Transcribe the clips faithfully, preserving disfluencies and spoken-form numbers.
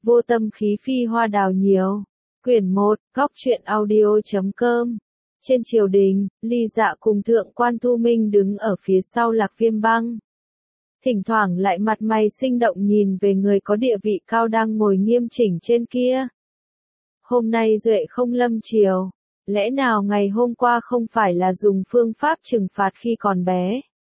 Vô tâm khí phi hoa đào nhiều. Quyển một, góc truyện audio chấm com. Trên triều đình, Ly Dạ cùng Thượng quan Thu Minh đứng ở phía sau Lạc Viêm Băng. Thỉnh thoảng lại mặt mày sinh động nhìn về người có địa vị cao đang ngồi nghiêm chỉnh trên kia. Hôm nay Duệ không lâm triều, lẽ nào ngày hôm qua không phải là dùng phương pháp trừng phạt khi còn bé,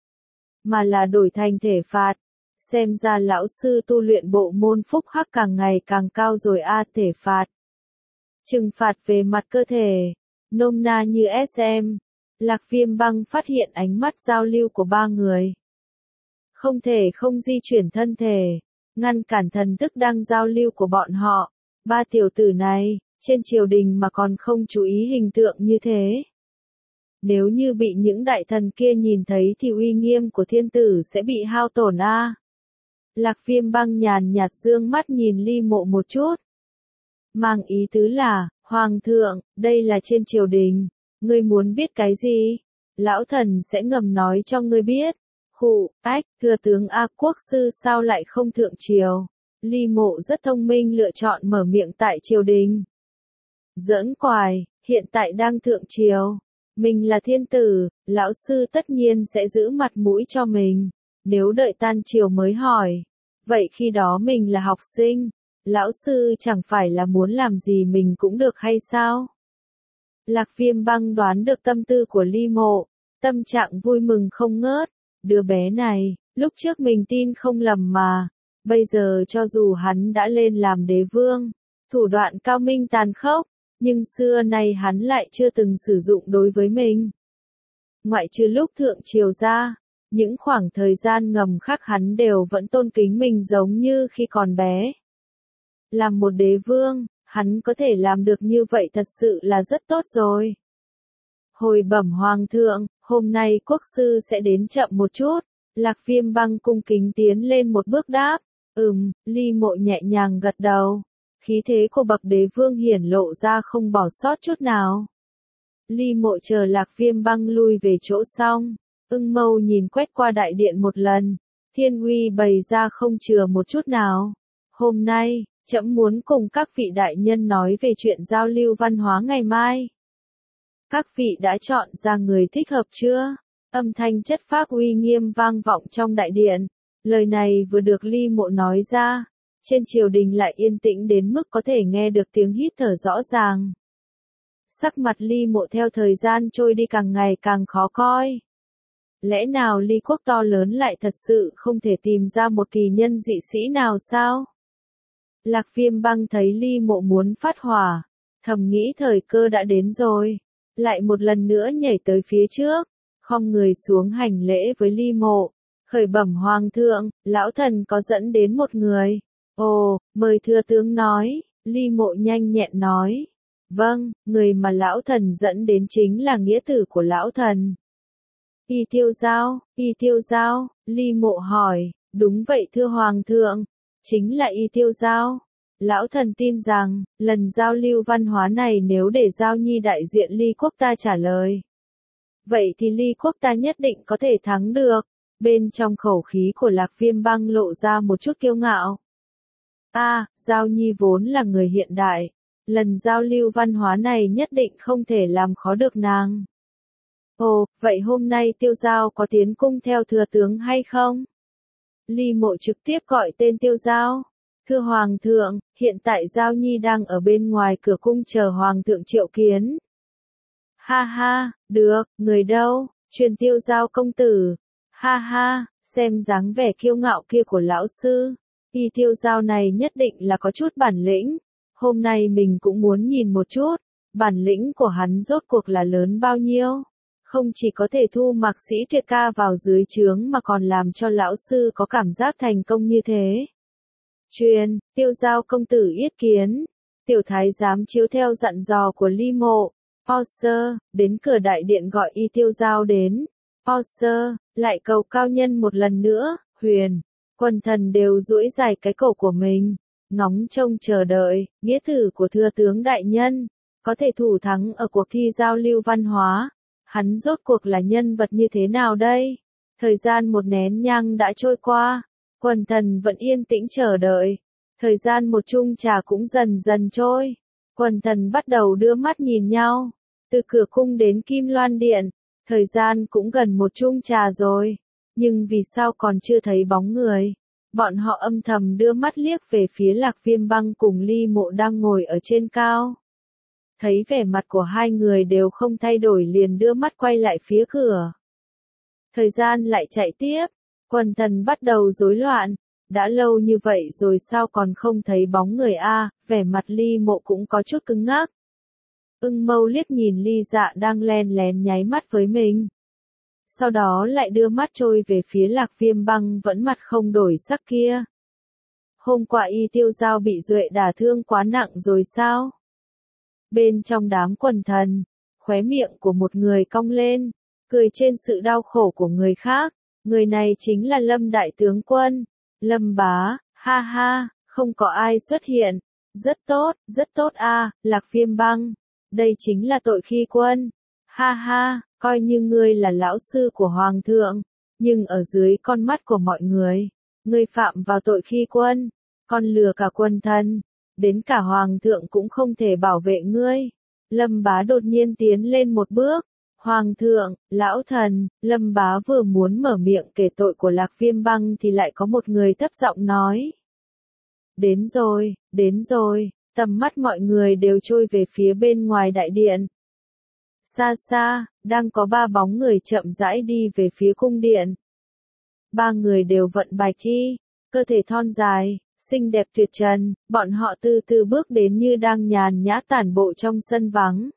mà là đổi thành thể phạt. Xem ra lão sư tu luyện bộ môn phúc hắc càng ngày càng cao rồi a. Thể phạt, trừng phạt về mặt cơ thể, nôm na như ét em. Lạc Viêm Băng phát hiện ánh mắt giao lưu của ba người. Không thể không di chuyển thân thể, ngăn cản thần thức đang giao lưu của bọn họ. Ba tiểu tử này, trên triều đình mà còn không chú ý hình tượng như thế. Nếu như bị những đại thần kia nhìn thấy thì uy nghiêm của thiên tử sẽ bị hao tổn a. Lạc Viêm Băng nhàn nhạt dương mắt nhìn Ly Mộ một chút. Mang ý tứ là, Hoàng thượng, đây là trên triều đình, ngươi muốn biết cái gì? Lão thần sẽ ngầm nói cho ngươi biết. Khụ, ách, thừa tướng A Quốc sư sao lại không thượng triều? Ly Mộ rất thông minh lựa chọn mở miệng tại triều đình. Giỡn quài, hiện tại đang thượng triều. Mình là thiên tử, lão sư tất nhiên sẽ giữ mặt mũi cho mình. Nếu đợi tan triều mới hỏi, vậy khi đó mình là học sinh, lão sư chẳng phải là muốn làm gì mình cũng được hay sao? Lạc Viêm Băng đoán được tâm tư của Ly Mộ, tâm trạng vui mừng không ngớt. Đứa bé này, lúc trước mình tin không lầm mà, bây giờ cho dù hắn đã lên làm đế vương, thủ đoạn cao minh tàn khốc, nhưng xưa nay hắn lại chưa từng sử dụng đối với mình. Ngoại trừ lúc thượng triều ra, những khoảng thời gian ngầm khác hắn đều vẫn tôn kính mình giống như khi còn bé. Làm một đế vương, hắn có thể làm được như vậy thật sự là rất tốt rồi. Hồi bẩm Hoàng thượng, hôm nay quốc sư sẽ đến chậm một chút. Lạc Viêm Băng cung kính tiến lên một bước đáp. Ừm, Ly Mộ nhẹ nhàng gật đầu. Khí thế của bậc đế vương hiển lộ ra không bỏ sót chút nào. Ly Mộ chờ Lạc Viêm Băng lui về chỗ xong. Ưng mâu nhìn quét qua đại điện một lần. Thiên uy bày ra không chừa một chút nào. Hôm nay, trẫm muốn cùng các vị đại nhân nói về chuyện giao lưu văn hóa ngày mai. Các vị đã chọn ra người thích hợp chưa? Âm thanh chất phác uy nghiêm vang vọng trong đại điện. Lời này vừa được Ly Mộ nói ra, trên triều đình lại yên tĩnh đến mức có thể nghe được tiếng hít thở rõ ràng. Sắc mặt Ly Mộ theo thời gian trôi đi càng ngày càng khó coi. Lẽ nào Ly quốc to lớn lại thật sự không thể tìm ra một kỳ nhân dị sĩ nào sao? Lạc Viêm Băng thấy Ly Mộ muốn phát hỏa, thầm nghĩ thời cơ đã đến rồi. Lại một lần nữa nhảy tới phía trước, khom người xuống hành lễ với Ly Mộ. Khởi bẩm Hoàng thượng, lão thần có dẫn đến một người. Ồ, mời thưa tướng nói. Ly Mộ nhanh nhẹn nói. Vâng, người mà lão thần dẫn đến chính là nghĩa tử của lão thần. Y Tiêu Giao, Y Tiêu Giao, Ly Mộ hỏi. Đúng vậy thưa Hoàng thượng, chính là Y Tiêu Giao. Lão thần tin rằng, lần giao lưu văn hóa này nếu để Giao Nhi đại diện Ly quốc ta trả lời, vậy thì Ly quốc ta nhất định có thể thắng được. Bên trong khẩu khí của Lạc Viêm Băng lộ ra một chút kiêu ngạo. A, à, Giao Nhi vốn là người hiện đại, lần giao lưu văn hóa này nhất định không thể làm khó được nàng. Ồ, vậy hôm nay Tiêu Giao có tiến cung theo thừa tướng hay không? Ly Mộ trực tiếp gọi tên Tiêu Giao. Thưa Hoàng thượng, hiện tại Giao Nhi đang ở bên ngoài cửa cung chờ Hoàng thượng triệu kiến. Ha ha, được, người đâu? Truyền Tiêu Giao công tử. Ha ha, xem dáng vẻ kiêu ngạo kia của lão sư. Y Tiêu Giao này nhất định là có chút bản lĩnh. Hôm nay mình cũng muốn nhìn một chút, bản lĩnh của hắn rốt cuộc là lớn bao nhiêu. Không chỉ có thể thu Mạc Sĩ Tuyệt ca vào dưới trướng mà còn làm cho lão sư có cảm giác thành công như thế. Truyền, Tiêu Giao công tử yết kiến. Tiểu thái giám chiếu theo dặn dò của Ly Mộ. Orser, đến cửa đại điện gọi Y Tiêu Giao đến. Orser, lại cầu cao nhân một lần nữa. Huyền, quần thần đều duỗi dài cái cổ của mình, ngóng trông chờ đợi, nghĩa tử của thừa tướng đại nhân, có thể thủ thắng ở cuộc thi giao lưu văn hóa. Hắn rốt cuộc là nhân vật như thế nào đây? Thời gian một nén nhang đã trôi qua, quần thần vẫn yên tĩnh chờ đợi. Thời gian một chung trà cũng dần dần trôi. Quần thần bắt đầu đưa mắt nhìn nhau. Từ cửa cung đến Kim Loan Điện, thời gian cũng gần một chung trà rồi. Nhưng vì sao còn chưa thấy bóng người? Bọn họ âm thầm đưa mắt liếc về phía Lạc Viêm Băng cùng Ly Mộ đang ngồi ở trên cao. Thấy vẻ mặt của hai người đều không thay đổi liền đưa mắt quay lại phía cửa. Thời gian lại chạy tiếp, quần thần bắt đầu rối loạn. Đã lâu như vậy rồi sao còn không thấy bóng người a? Vẻ mặt Ly Mộ cũng có chút cứng ngắc. Ưng Mâu liếc nhìn Ly Dạ đang len lén nháy mắt với mình. Sau đó lại đưa mắt trôi về phía Lạc Viêm Băng vẫn mặt không đổi sắc kia. Hôm qua Y Tiêu Giao bị Duệ đả thương quá nặng rồi sao? Bên trong đám quần thần, khóe miệng của một người cong lên, cười trên sự đau khổ của người khác. Người này chính là Lâm Đại Tướng Quân. Lâm bá, ha ha, không có ai xuất hiện. Rất tốt, rất tốt a, Lạc Viêm Băng. Đây chính là tội khi quân. Ha ha, coi như ngươi là lão sư của Hoàng thượng. Nhưng ở dưới con mắt của mọi người, ngươi phạm vào tội khi quân. Con lừa cả quân thân. Đến cả Hoàng thượng cũng không thể bảo vệ ngươi. Lâm bá đột nhiên tiến lên một bước. Hoàng thượng, lão thần, Lâm bá vừa muốn mở miệng kể tội của Lạc Viêm Băng thì lại có một người thấp giọng nói. Đến rồi, đến rồi, tầm mắt mọi người đều trôi về phía bên ngoài đại điện. Xa xa, đang có ba bóng người chậm rãi đi về phía cung điện. Ba người đều vận bạch chi, cơ thể thon dài, xinh đẹp tuyệt trần, bọn họ từ từ bước đến như đang nhàn nhã tản bộ trong sân vắng.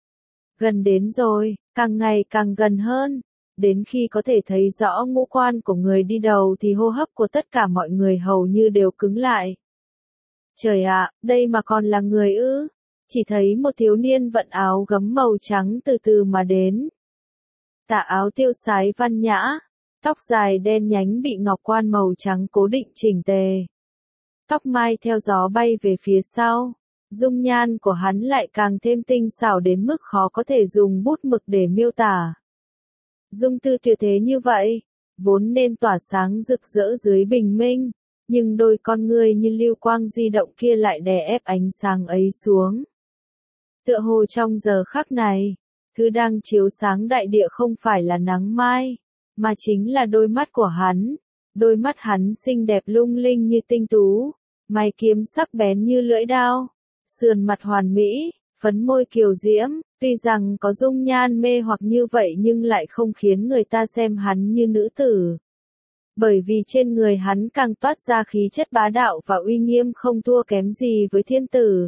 Gần đến rồi, càng ngày càng gần hơn, đến khi có thể thấy rõ ngũ quan của người đi đầu thì hô hấp của tất cả mọi người hầu như đều cứng lại. Trời ạ, đây mà còn là người ư? Chỉ thấy một thiếu niên vận áo gấm màu trắng từ từ mà đến. Tà áo tiêu sái văn nhã, tóc dài đen nhánh bị ngọc quan màu trắng cố định chỉnh tề. Tóc mai theo gió bay về phía sau. Dung nhan của hắn lại càng thêm tinh xảo đến mức khó có thể dùng bút mực để miêu tả. Dung tư tuyệt thế như vậy, vốn nên tỏa sáng rực rỡ dưới bình minh, nhưng đôi con ngươi như lưu quang di động kia lại đè ép ánh sáng ấy xuống. Tựa hồ trong giờ khắc này, thứ đang chiếu sáng đại địa không phải là nắng mai, mà chính là đôi mắt của hắn. Đôi mắt hắn xinh đẹp lung linh như tinh tú, mày kiếm sắc bén như lưỡi đao. Sườn mặt hoàn mỹ, phấn môi kiều diễm, tuy rằng có dung nhan mê hoặc như vậy nhưng lại không khiến người ta xem hắn như nữ tử. Bởi vì trên người hắn càng toát ra khí chất bá đạo và uy nghiêm không thua kém gì với thiên tử.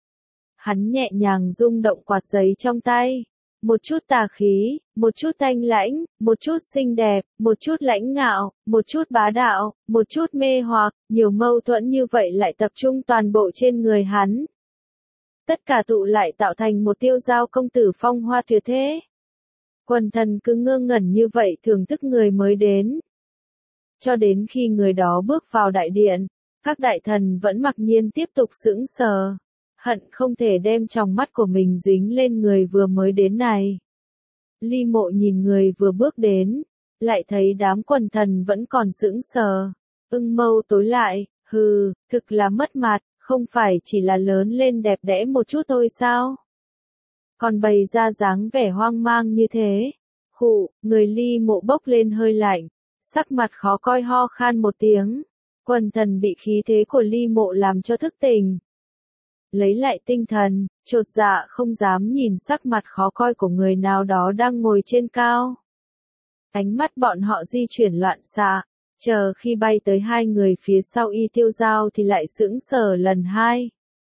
Hắn nhẹ nhàng rung động quạt giấy trong tay. Một chút tà khí, một chút thanh lãnh, một chút xinh đẹp, một chút lãnh ngạo, một chút bá đạo, một chút mê hoặc, nhiều mâu thuẫn như vậy lại tập trung toàn bộ trên người hắn. Tất cả tụ lại tạo thành một Tiêu Giao công tử phong hoa tuyệt thế. Quần thần cứ ngơ ngẩn như vậy thưởng thức người mới đến. Cho đến khi người đó bước vào đại điện, các đại thần vẫn mặc nhiên tiếp tục sững sờ. Hận không thể đem tròng mắt của mình dính lên người vừa mới đến này. Ly Mộ nhìn người vừa bước đến, lại thấy đám quần thần vẫn còn sững sờ. Ưng Mâu tối lại, hừ, thực là mất mặt, không phải chỉ là lớn lên đẹp đẽ một chút thôi sao? Còn bày ra dáng vẻ hoang mang như thế. Khụ, người Ly Mộ bốc lên hơi lạnh, sắc mặt khó coi ho khan một tiếng. Quần thần bị khí thế của Ly Mộ làm cho thức tỉnh. Lấy lại tinh thần, chột dạ không dám nhìn sắc mặt khó coi của người nào đó đang ngồi trên cao. Ánh mắt bọn họ di chuyển loạn xạ, chờ khi bay tới hai người phía sau Y Tiêu Giao thì lại sững sờ lần hai.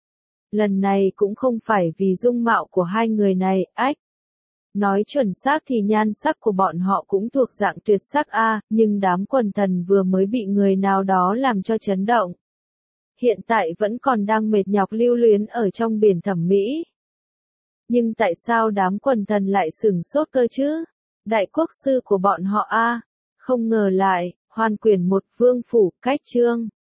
Lần này cũng không phải vì dung mạo của hai người này, ách. Nói chuẩn xác thì nhan sắc của bọn họ cũng thuộc dạng tuyệt sắc a, nhưng đám quần thần vừa mới bị người nào đó làm cho chấn động. Hiện tại vẫn còn đang mệt nhọc lưu luyến ở trong biển thẩm mỹ. Nhưng tại sao đám quần thần lại sửng sốt cơ chứ? Đại quốc sư của bọn họ a, không ngờ lại, Hoàn Quyển một Vương phủ, cách chương.